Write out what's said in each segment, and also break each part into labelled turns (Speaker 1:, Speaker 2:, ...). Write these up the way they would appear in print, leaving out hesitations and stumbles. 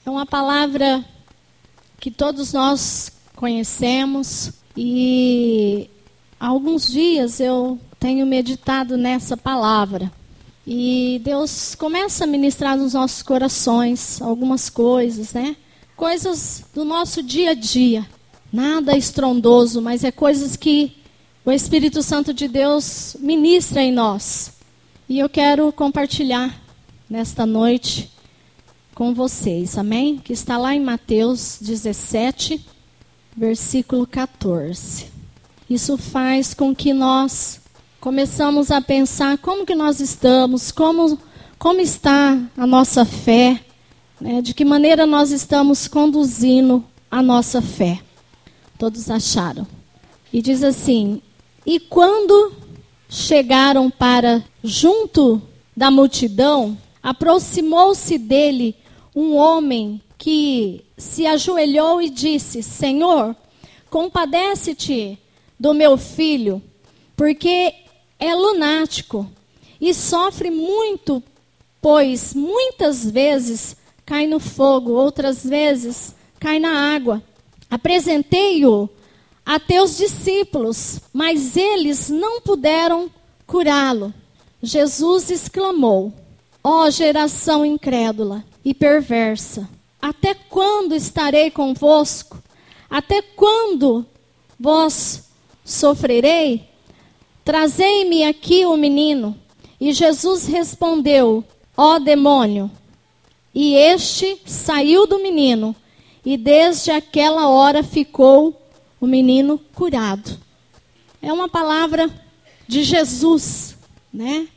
Speaker 1: É uma palavra que todos nós conhecemos e há alguns dias eu tenho meditado nessa palavra. E Deus começa a ministrar nos nossos corações algumas coisas, né? Coisas do nosso dia a dia. Nada estrondoso, mas é coisas que o Espírito Santo de Deus ministra em nós. E eu quero compartilhar nesta noite com vocês, amém? Que está lá em Mateus 17, versículo 14. Isso faz com que nós começamos a pensar como que nós estamos, como está a nossa fé, né? De que maneira nós estamos conduzindo a nossa fé. Todos acharam. E diz assim: e quando chegaram para junto da multidão, aproximou-se dele um homem que se ajoelhou e disse: Senhor, compadece-te do meu filho, porque é lunático e sofre muito, pois muitas vezes cai no fogo, outras vezes cai na água. Apresentei-o a teus discípulos, mas eles não puderam curá-lo. Jesus exclamou: ó geração incrédula e perversa, até quando estarei convosco? Até quando vos sofrerei? Trazei-me aqui o menino. E Jesus respondeu: ó demônio. E este saiu do menino, e desde aquela hora ficou o menino curado. É uma palavra de Jesus, né?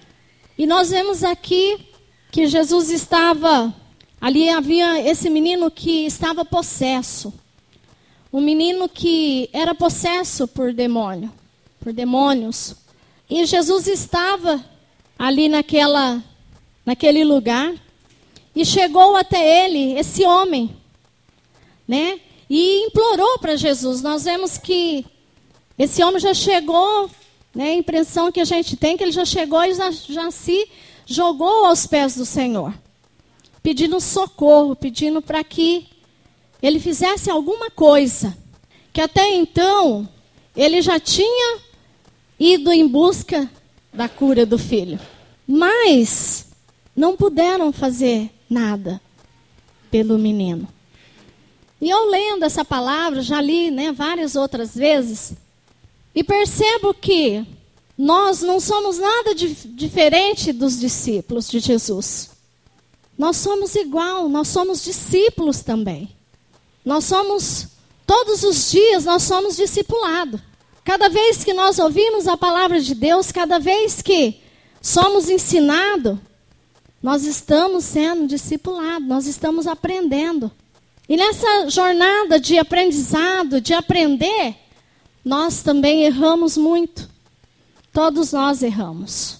Speaker 1: E nós vemos aqui que Jesus estava, ali havia esse menino que estava possesso. Um menino que era possesso por demônios. E Jesus estava ali naquele lugar. E chegou até ele, esse homem, né? E implorou para Jesus. Nós vemos que esse homem já chegou, né? A impressão que a gente tem que ele já chegou e já se jogou aos pés do Senhor, pedindo socorro, pedindo para que ele fizesse alguma coisa, que até então ele já tinha ido em busca da cura do filho. Mas não puderam fazer nada pelo menino. E eu lendo essa palavra, já li, né, várias outras vezes, e percebo que nós não somos nada diferente dos discípulos de Jesus. Nós somos igual, nós somos discípulos também. Nós somos, todos os dias, nós somos discipulados. Cada vez que nós ouvimos a palavra de Deus, cada vez que somos ensinados, nós estamos sendo discipulados, nós estamos aprendendo. E nessa jornada de aprendizado, de aprender, nós também erramos muito. Todos nós erramos.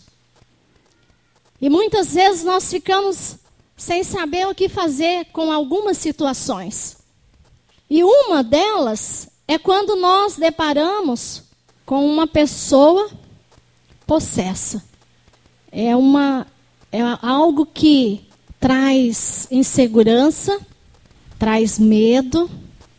Speaker 1: E muitas vezes nós ficamos sem saber o que fazer com algumas situações. E uma delas é quando nós deparamos com uma pessoa possessa. É algo que traz insegurança, traz medo,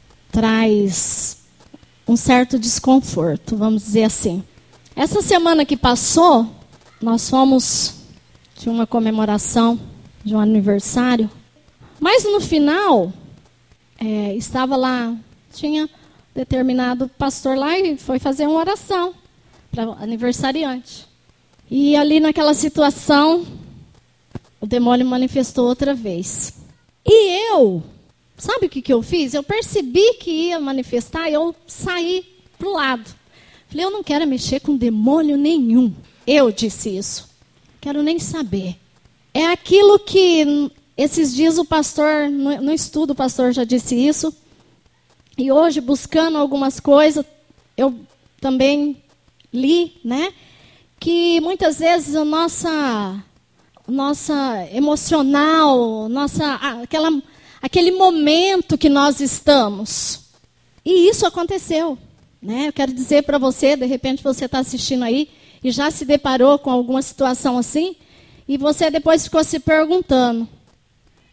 Speaker 1: traz um certo desconforto, vamos dizer assim. Essa semana que passou, nós fomos de uma comemoração de um aniversário, mas no final, estava lá, tinha determinado pastor lá e foi fazer uma oração para o aniversariante. E ali naquela situação, o demônio manifestou outra vez. E eu, sabe o que eu fiz? Eu percebi que ia manifestar e eu saí para o lado. Falei, eu não quero mexer com demônio nenhum. Eu disse isso. Quero nem saber. É aquilo que esses dias o pastor, no estudo o pastor já disse isso. E hoje, buscando algumas coisas, eu também li, né? Que muitas vezes a nossa emocional, aquele momento que nós estamos. E isso aconteceu, né? Eu quero dizer para você, de repente você está assistindo aí e já se deparou com alguma situação assim, e você depois ficou se perguntando,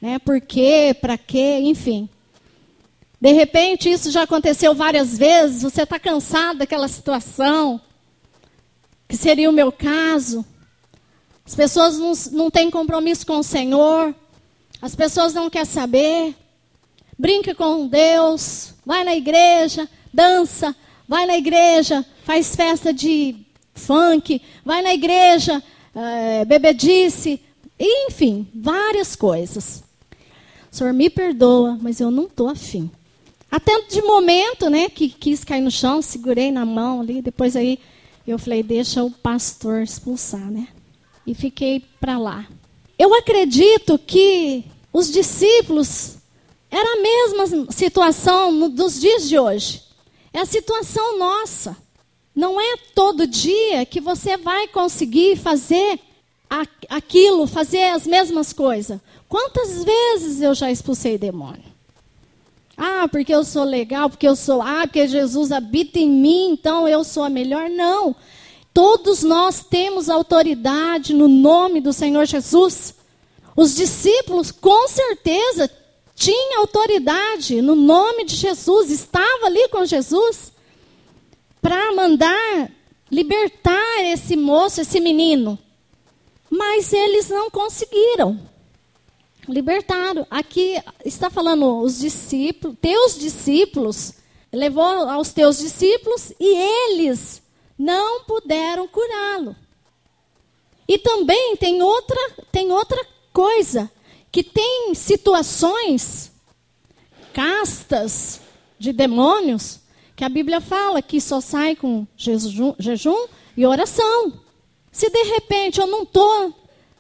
Speaker 1: né? Por quê? Para quê? Enfim. De repente, isso já aconteceu várias vezes, você está cansado daquela situação, que seria o meu caso. As pessoas não têm compromisso com o Senhor, as pessoas não querem saber, brinca com Deus, vai na igreja, dança, vai na igreja, faz festa de funk, vai na igreja, bebedice, enfim, várias coisas. O Senhor me perdoa, mas eu não estou afim. Até de momento, né, que quis cair no chão, segurei na mão ali, depois aí eu falei, deixa o pastor expulsar, né? E fiquei para lá. Eu acredito que os discípulos, era a mesma situação dos dias de hoje. É a situação nossa. Não é todo dia que você vai conseguir fazer aquilo, fazer as mesmas coisas. Quantas vezes eu já expulsei demônio? Ah, porque eu sou legal, porque Jesus habita em mim, então eu sou a melhor. Não. Todos nós temos autoridade no nome do Senhor Jesus. Os discípulos, com certeza, tinham autoridade no nome de Jesus. Estava ali com Jesus para mandar libertar esse moço, esse menino. Mas eles não conseguiram. Libertaram. Aqui está falando os discípulos, teus discípulos, levou aos teus discípulos e eles não puderam curá-lo. E também tem outra coisa, que tem situações, castas de demônios, que a Bíblia fala que só sai com jejum e oração. Se de repente eu não estou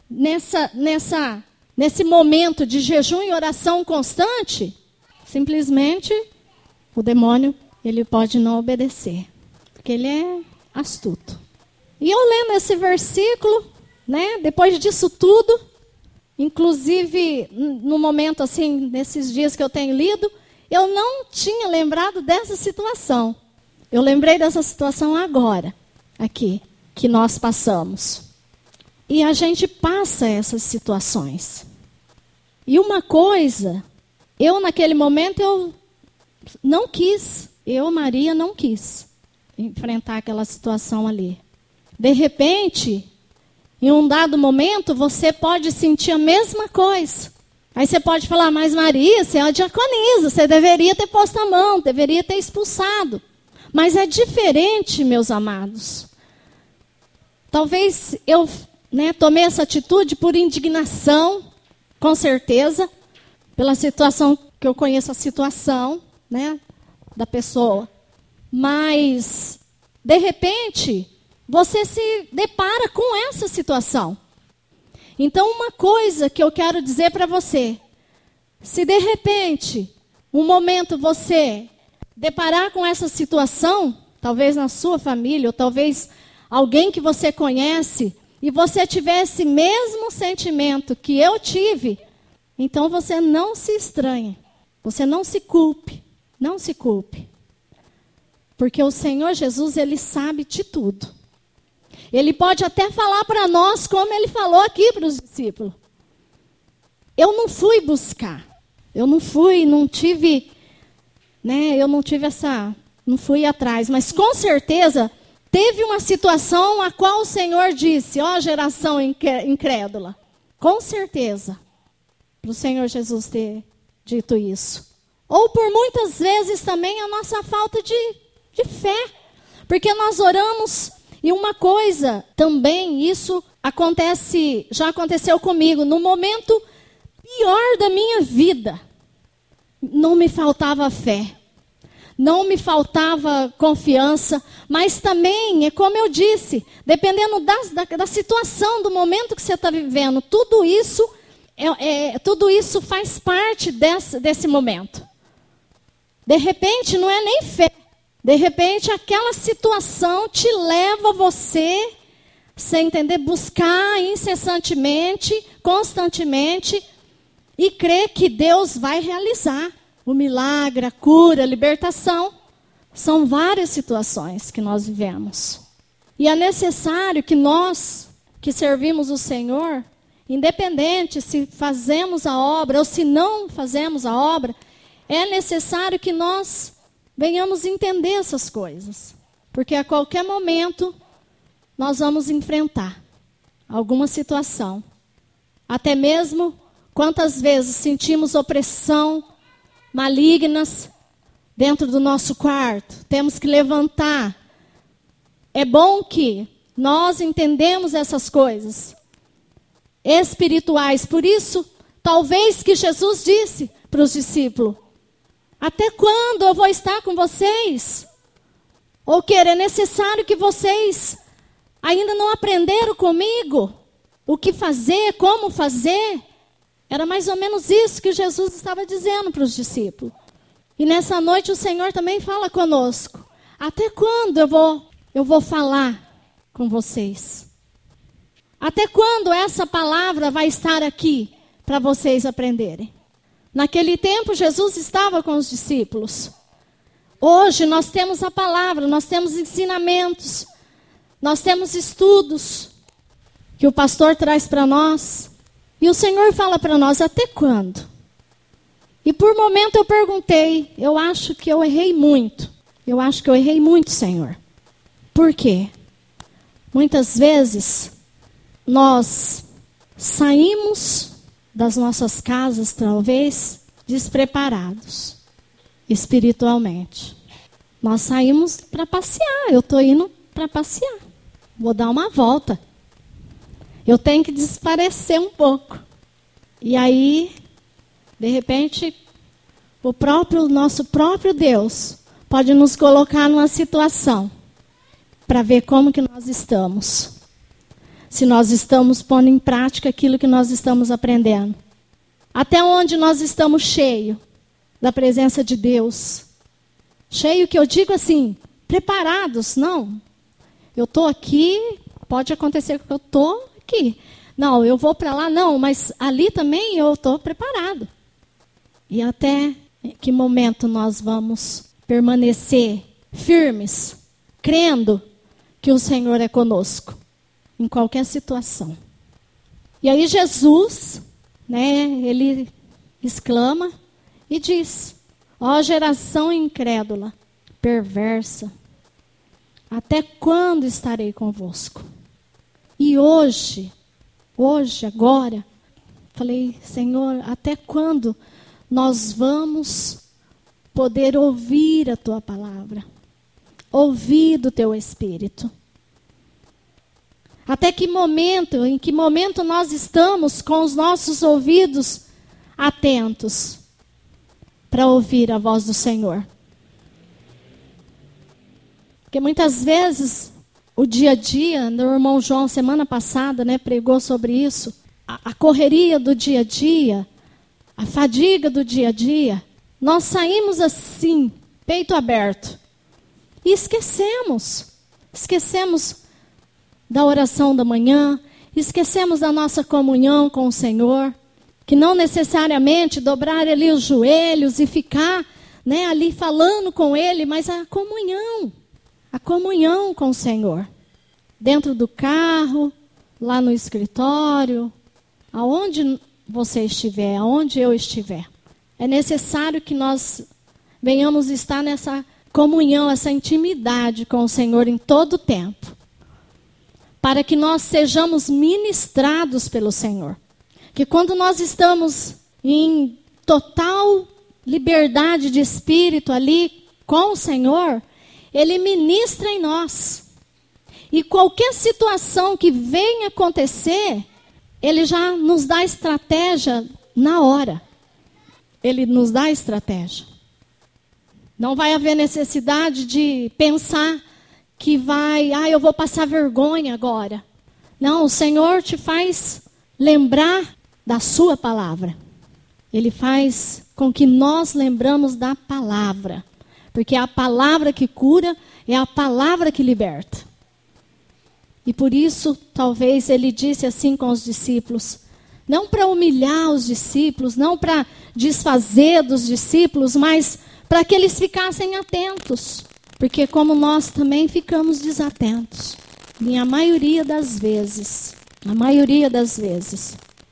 Speaker 1: nesse momento de jejum e oração constante, simplesmente o demônio ele pode não obedecer, porque ele é astuto. E eu lendo esse versículo, né, depois disso tudo, inclusive no momento assim, nesses dias que eu tenho lido, eu não tinha lembrado dessa situação. Eu lembrei dessa situação agora, aqui, que nós passamos. E a gente passa essas situações. E uma coisa, eu naquele momento eu não quis, Maria, não quis enfrentar aquela situação ali. De repente, em um dado momento, você pode sentir a mesma coisa. Aí você pode falar, mas Maria, você é uma diaconisa, você deveria ter posto a mão, deveria ter expulsado. Mas é diferente, meus amados. Talvez eu tomei essa atitude por indignação, com certeza, pela situação, que eu conheço a situação, né, da pessoa. Mas, de repente, você se depara com essa situação. Então, uma coisa que eu quero dizer para você, se de repente, um momento você deparar com essa situação, talvez na sua família, ou talvez alguém que você conhece, e você tiver esse mesmo sentimento que eu tive, então você não se estranhe, você não se culpe, não se culpe. Porque o Senhor Jesus, Ele sabe de tudo. Ele pode até falar para nós, como Ele falou aqui para os discípulos. Eu não fui buscar, não fui atrás, mas com certeza teve uma situação a qual o Senhor disse, ó geração incrédula, com certeza, para o Senhor Jesus ter dito isso. Ou por muitas vezes também a nossa falta de fé, porque nós oramos, e uma coisa também, isso já aconteceu comigo, no momento pior da minha vida, não me faltava fé. Não me faltava confiança, mas também, é como eu disse, dependendo da situação, do momento que você está vivendo, tudo isso faz parte desse momento. De repente, não é nem fé. De repente, aquela situação te leva você, sem entender, buscar incessantemente, constantemente, e crer que Deus vai realizar. O milagre, a cura, a libertação. São várias situações que nós vivemos. E é necessário que nós, que servimos o Senhor, independente se fazemos a obra ou se não fazemos a obra, é necessário que nós venhamos entender essas coisas. Porque a qualquer momento nós vamos enfrentar alguma situação. Até mesmo quantas vezes sentimos opressão malignas dentro do nosso quarto. Temos que levantar. É bom que nós entendemos essas coisas espirituais. Por isso, talvez que Jesus disse para os discípulos: até quando eu vou estar com vocês? Ou que é necessário que vocês ainda não aprenderam comigo o que fazer, como fazer? Era mais ou menos isso que Jesus estava dizendo para os discípulos. E nessa noite o Senhor também fala conosco. Até quando eu vou falar com vocês? Até quando essa palavra vai estar aqui para vocês aprenderem? Naquele tempo Jesus estava com os discípulos. Hoje nós temos a palavra, nós temos ensinamentos, nós temos estudos que o pastor traz para nós. E o Senhor fala para nós: até quando? E por momento eu perguntei, eu acho que eu errei muito. Eu acho que eu errei muito, Senhor. Por quê? Muitas vezes nós saímos das nossas casas, talvez, despreparados espiritualmente. Nós saímos para passear. Eu estou indo para passear. Vou dar uma volta. Eu tenho que desaparecer um pouco. E aí, de repente, nosso próprio Deus pode nos colocar numa situação para ver como que nós estamos. Se nós estamos pondo em prática aquilo que nós estamos aprendendo. Até onde nós estamos cheios da presença de Deus. Cheio que eu digo assim, preparados, não. Eu estou aqui, pode acontecer que eu estou aqui. Não, eu vou para lá, não, mas ali também eu estou preparado. E até que momento nós vamos permanecer firmes, crendo que o Senhor é conosco, em qualquer situação. E aí Jesus, ele exclama e diz: ó geração incrédula, perversa, até quando estarei convosco? E hoje, agora, falei: Senhor, até quando nós vamos poder ouvir a Tua palavra? Ouvir do Teu Espírito? Até que momento, em que momento nós estamos com os nossos ouvidos atentos para ouvir a voz do Senhor? Porque muitas vezes o dia a dia, o irmão João semana passada pregou sobre isso, a correria do dia a dia, a fadiga do dia a dia, nós saímos assim, peito aberto, e esquecemos da oração da manhã, esquecemos da nossa comunhão com o Senhor, que não necessariamente dobrar ali os joelhos e ficar ali falando com Ele, mas a comunhão com o Senhor. Dentro do carro, lá no escritório, aonde você estiver, aonde eu estiver. É necessário que nós venhamos estar nessa comunhão, essa intimidade com o Senhor em todo o tempo. Para que nós sejamos ministrados pelo Senhor. Que quando nós estamos em total liberdade de espírito ali com o Senhor, Ele ministra em nós. E qualquer situação que venha acontecer, Ele já nos dá estratégia na hora. Ele nos dá estratégia. Não vai haver necessidade de pensar que eu vou passar vergonha agora. Não, o Senhor te faz lembrar da sua palavra. Ele faz com que nós lembramos da palavra. Porque é a palavra que cura, é a palavra que liberta. E por isso, talvez ele disse assim com os discípulos, não para humilhar os discípulos, não para desfazer dos discípulos, mas para que eles ficassem atentos. Porque como nós também ficamos desatentos. E a maioria das vezes,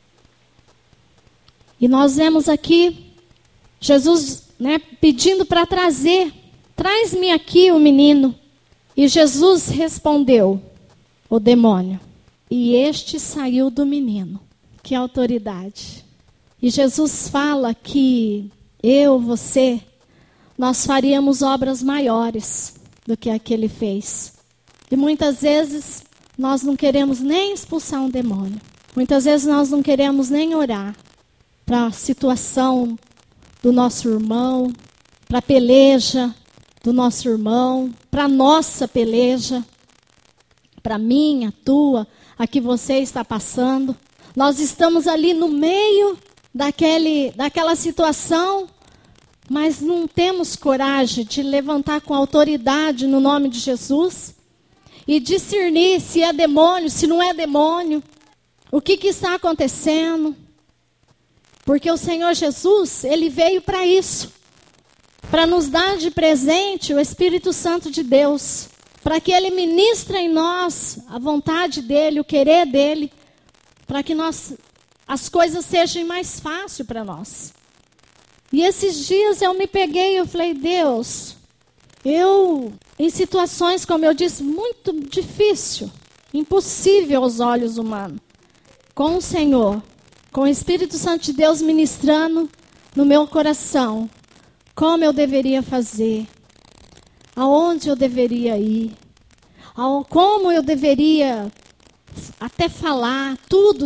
Speaker 1: E nós vemos aqui Jesus, né, pedindo para trazer. Traz-me aqui o menino. E Jesus respondeu, o demônio. E este saiu do menino. Que autoridade. E Jesus fala que eu, você, nós faríamos obras maiores do que a que ele fez. E muitas vezes nós não queremos nem expulsar um demônio. Muitas vezes nós não queremos nem orar para a situação do nosso irmão, para a peleja do nosso irmão, para a nossa peleja, para a minha, a tua, a que você está passando. Nós estamos ali no meio daquela situação, mas não temos coragem de levantar com autoridade no nome de Jesus e discernir se é demônio, se não é demônio, o que está acontecendo. Porque o Senhor Jesus, ele veio para isso, para nos dar de presente o Espírito Santo de Deus, para que ele ministre em nós a vontade dele, o querer dele, para que as coisas sejam mais fáceis para nós. E esses dias eu me peguei, eu falei, Deus, em situações, como eu disse, muito difícil, impossível aos olhos humanos, com o Senhor, com o Espírito Santo de Deus ministrando no meu coração, como eu deveria fazer, aonde eu deveria ir, como eu deveria até falar, tudo.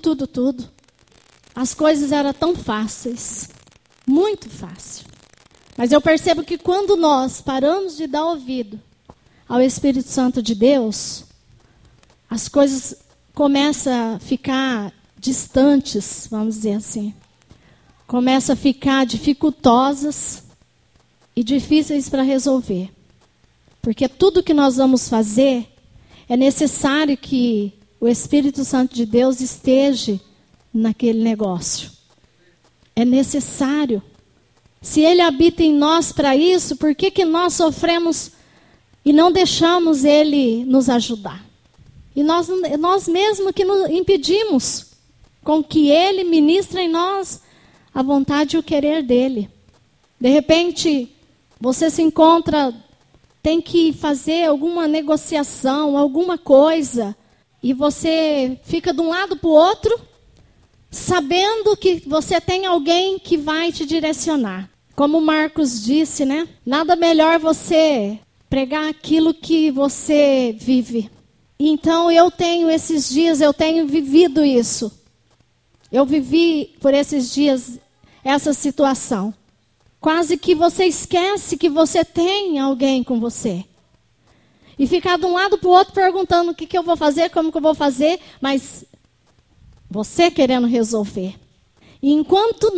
Speaker 1: As coisas eram tão fáceis, muito fácil. Mas eu percebo que quando nós paramos de dar ouvido ao Espírito Santo de Deus, as coisas começam a ficar distantes, vamos dizer assim. Começam a ficar dificultosas e difíceis para resolver. Porque tudo que nós vamos fazer, é necessário que o Espírito Santo de Deus esteja naquele negócio. É necessário. Se ele habita em nós para isso, por que nós sofremos e não deixamos ele nos ajudar? E nós mesmos que nos impedimos com que ele ministre em nós a vontade e o querer dele. De repente, você se encontra, tem que fazer alguma negociação, alguma coisa, e você fica de um lado para o outro, sabendo que você tem alguém que vai te direcionar. Como o Marcos disse, né? Nada melhor você pregar aquilo que você vive. Então esses dias eu tenho vivido isso. Eu vivi por esses dias essa situação. Quase que você esquece que você tem alguém com você. E ficar de um lado para o outro perguntando o que eu vou fazer, como que eu vou fazer, mas você querendo resolver. E enquanto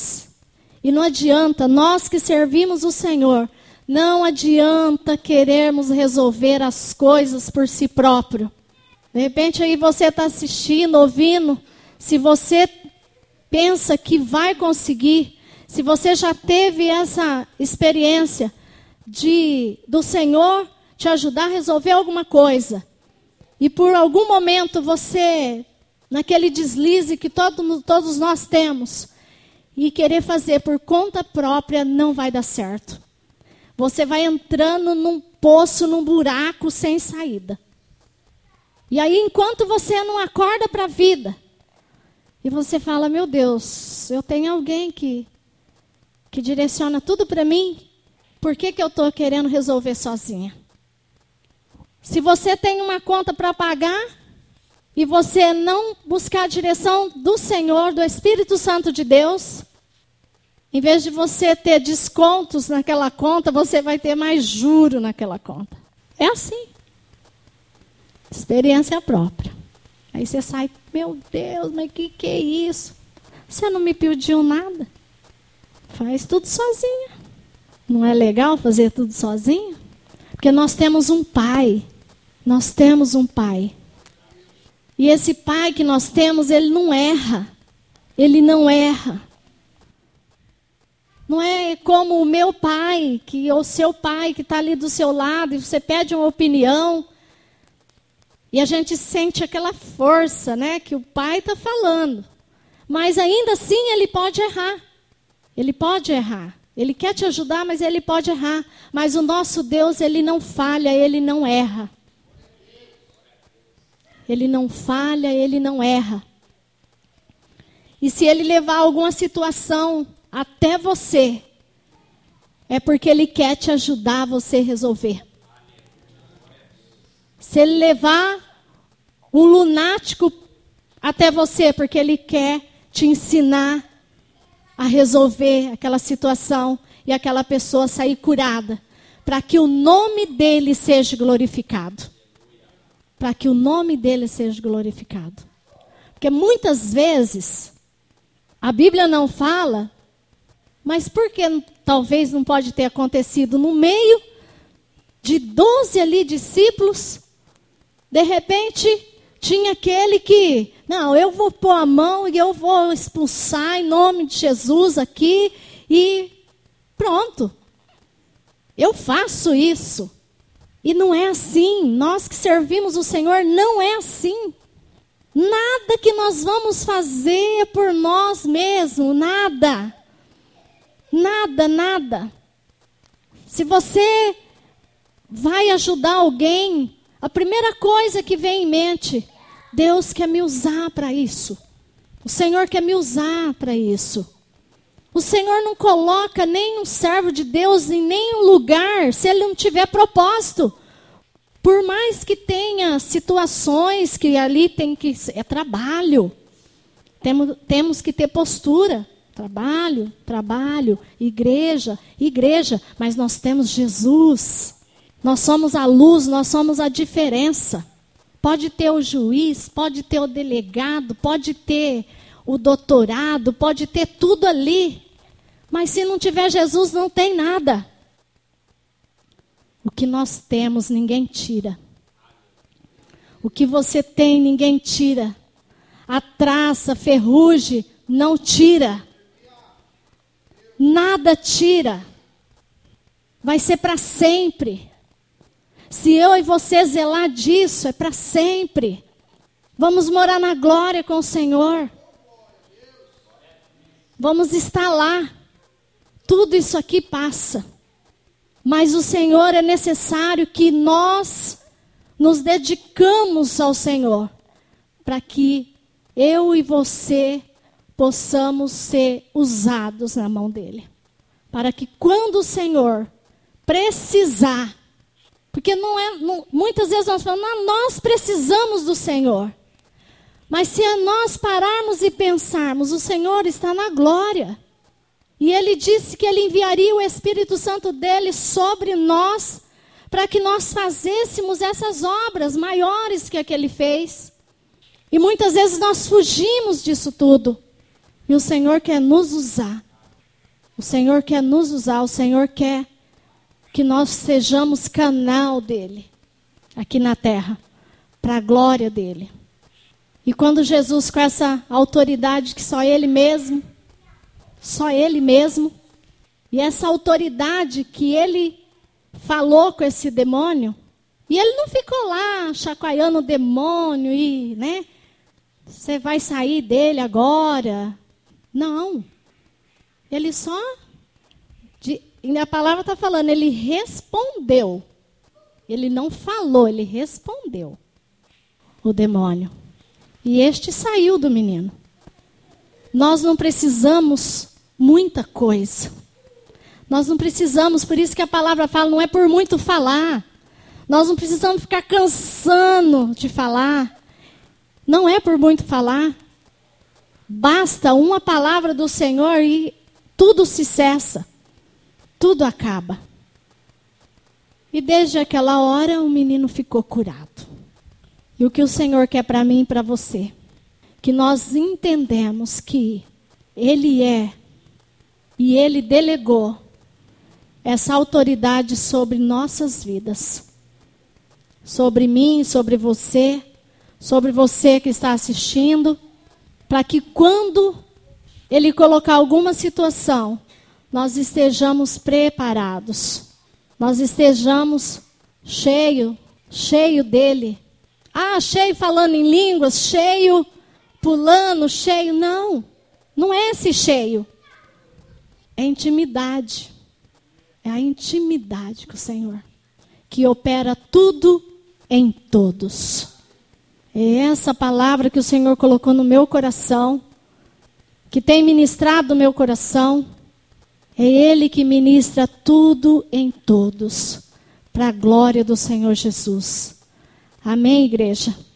Speaker 1: e não adianta, nós que servimos o Senhor, não adianta querermos resolver as coisas por si próprio. De repente aí você está assistindo, ouvindo, se você pensa que vai conseguir, se você já teve essa experiência do Senhor te ajudar a resolver alguma coisa, e por algum momento você, naquele deslize que todos nós temos, e querer fazer por conta própria, não vai dar certo. Você vai entrando num poço, num buraco sem saída. E aí, enquanto você não acorda para a vida, e você fala, meu Deus, eu tenho alguém que direciona tudo para mim, por que eu estou querendo resolver sozinha? Se você tem uma conta para pagar, e você não buscar a direção do Senhor, do Espírito Santo de Deus, em vez de você ter descontos naquela conta, você vai ter mais juro naquela conta. É assim. Experiência própria. Aí você sai, meu Deus, mas que é isso? Você não me pediu nada. Faz tudo sozinha. Não é legal fazer tudo sozinho? Porque nós temos um pai. Nós temos um pai. E esse pai que nós temos, ele não erra. Ele não erra. Não é como o meu pai, ou o seu pai que está ali do seu lado, e você pede uma opinião, e a gente sente aquela força, né, que o pai está falando. Mas ainda assim ele pode errar. Ele pode errar. Ele quer te ajudar, mas ele pode errar. Mas o nosso Deus, ele não falha, ele não erra. Ele não falha, ele não erra. E se ele levar alguma situação até você, é porque ele quer te ajudar a você resolver. Se ele levar um lunático até você, porque ele quer te ensinar a resolver aquela situação e aquela pessoa sair curada, para que o nome dele seja glorificado. Para que o nome dele seja glorificado. Porque muitas vezes a Bíblia não fala, mas por que talvez não pode ter acontecido no meio de 12 ali discípulos? De repente, tinha aquele que, não, eu vou pôr a mão e eu vou expulsar em nome de Jesus aqui e pronto. Eu faço isso. E não é assim. Nós que servimos o Senhor, não é assim. Nada que nós vamos fazer por nós mesmos, nada. Nada, nada. Se você vai ajudar alguém, a primeira coisa que vem em mente, Deus quer me usar para isso. O Senhor quer me usar para isso. O Senhor não coloca nem um servo de Deus em nenhum lugar se ele não tiver propósito. Por mais que tenha situações que ali tem que... É trabalho. Temos que ter postura. Trabalho, trabalho, igreja, igreja. Mas nós temos Jesus. Nós somos a luz, nós somos a diferença. Pode ter o juiz, pode ter o delegado, pode ter o doutorado, pode ter tudo ali. Mas se não tiver Jesus, não tem nada. O que nós temos, ninguém tira. O que você tem, ninguém tira. A traça, a ferrugem, não tira. Nada tira. Vai ser para sempre. Se eu e você zelar disso, é para sempre. Vamos morar na glória com o Senhor. Vamos estar lá. Tudo isso aqui passa. Mas o Senhor, é necessário que nós nos dedicamos ao Senhor. Para que eu e você possamos ser usados na mão dEle. Para que quando o Senhor precisar... Porque muitas vezes nós falamos, nós precisamos do Senhor. Mas se nós pararmos e pensarmos, o Senhor está na glória. E Ele disse que Ele enviaria o Espírito Santo dEle sobre nós, para que nós fazêssemos essas obras maiores que a que Ele fez. E muitas vezes nós fugimos disso tudo. E o Senhor quer nos usar. O Senhor quer nos usar, o Senhor quer que nós sejamos canal dEle, aqui na terra, para a glória dEle. E quando Jesus, com essa autoridade que só Ele mesmo, e essa autoridade que Ele falou com esse demônio, e Ele não ficou lá chacoalhando o demônio e, né, você vai sair dele agora. Não. Ele só... E a palavra está falando, ele respondeu. Ele não falou, ele respondeu. O demônio. E este saiu do menino. Nós não precisamos muita coisa. Nós não precisamos, por isso que a palavra fala, não é por muito falar. Nós não precisamos ficar cansando de falar. Não é por muito falar. Basta uma palavra do Senhor e tudo se cessa. Tudo acaba. E desde aquela hora o menino ficou curado. E o que o Senhor quer para mim e para você? Que nós entendemos que Ele é e Ele delegou essa autoridade sobre nossas vidas. Sobre mim, sobre você que está assistindo, para que quando Ele colocar alguma situação, nós estejamos preparados. Nós estejamos cheio dEle. Cheio falando em línguas, cheio pulando, cheio. Não. Não é esse cheio. É intimidade. É a intimidade com o Senhor, que opera tudo em todos. É essa palavra que o Senhor colocou no meu coração, que tem ministrado no meu coração. É Ele que ministra tudo em todos, para a glória do Senhor Jesus. Amém, igreja?